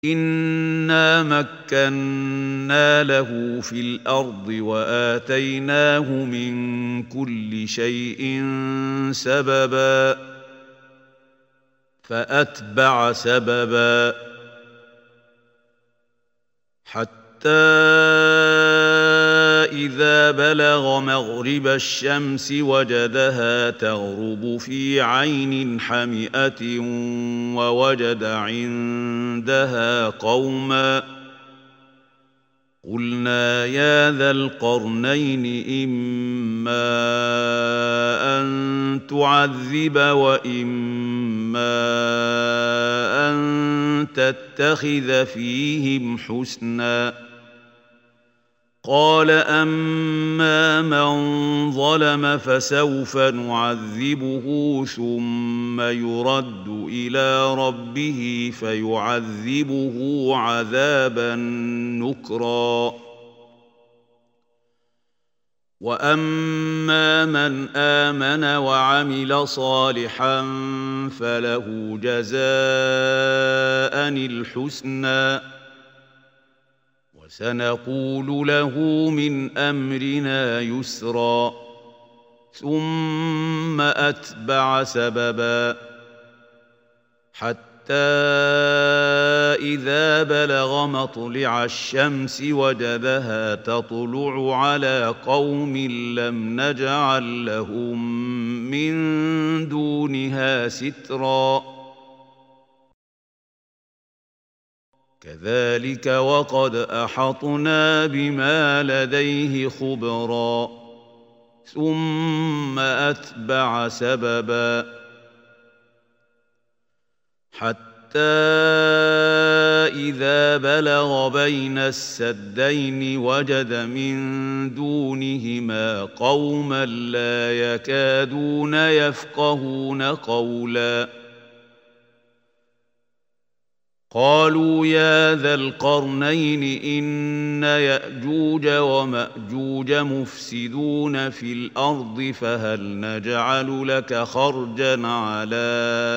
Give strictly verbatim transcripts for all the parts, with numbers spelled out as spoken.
إنا مكنا له في الأرض وآتيناه من كل شيء سببا فأتبع سببا حتى إذا بلغ مغرب الشمس وجدها تغرب في عين حمئة ووجد عندها قوما قلنا يا ذا القرنين إما أن تعذب وإما أن تتخذ فيهم حسنا قال أما من ظلم فسوف نعذبه ثم يرد إلى ربه فيعذبه عذابا نكرا وأما من آمن وعمل صالحا فله جزاء الحسنى وسنقول له من أمرنا يسرا ثم أتبع سببا حتى إذا بلغ مطلع الشمس وجدها تطلع على قوم لم نجعل لهم من دونها سترا كذلك وقد أحطنا بما لديه خبرا ثم أتبع سببا حتى إذا بلغ بين السدين وجد من دونهما قوما لا يكادون يفقهون قولا قالوا يا ذا القرنين إن يأجوج ومأجوج مفسدون في الأرض فهل نجعل لك خرجا على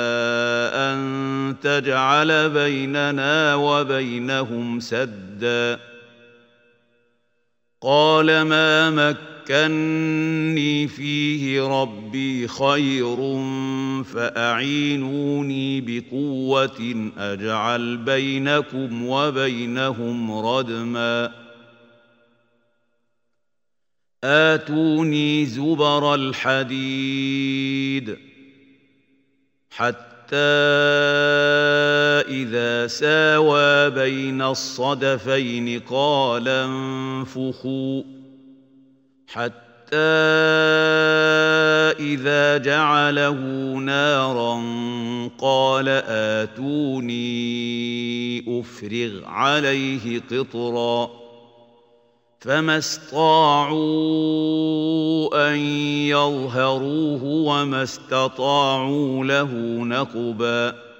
أن تجعل بيننا وبينهم سدا قال ما مكني فيه ربي خير فأعينوني بقوة أجعل بينكم وبينهم ردما آتوني زبر الحديد حتى إذا ساوى بين الصدفين قال انفخوا حتى إذا جعله نارا قال آتوني أفرغ عليه قطرا فما استطاعوا أن يظهروه وما استطاعوا له نقبا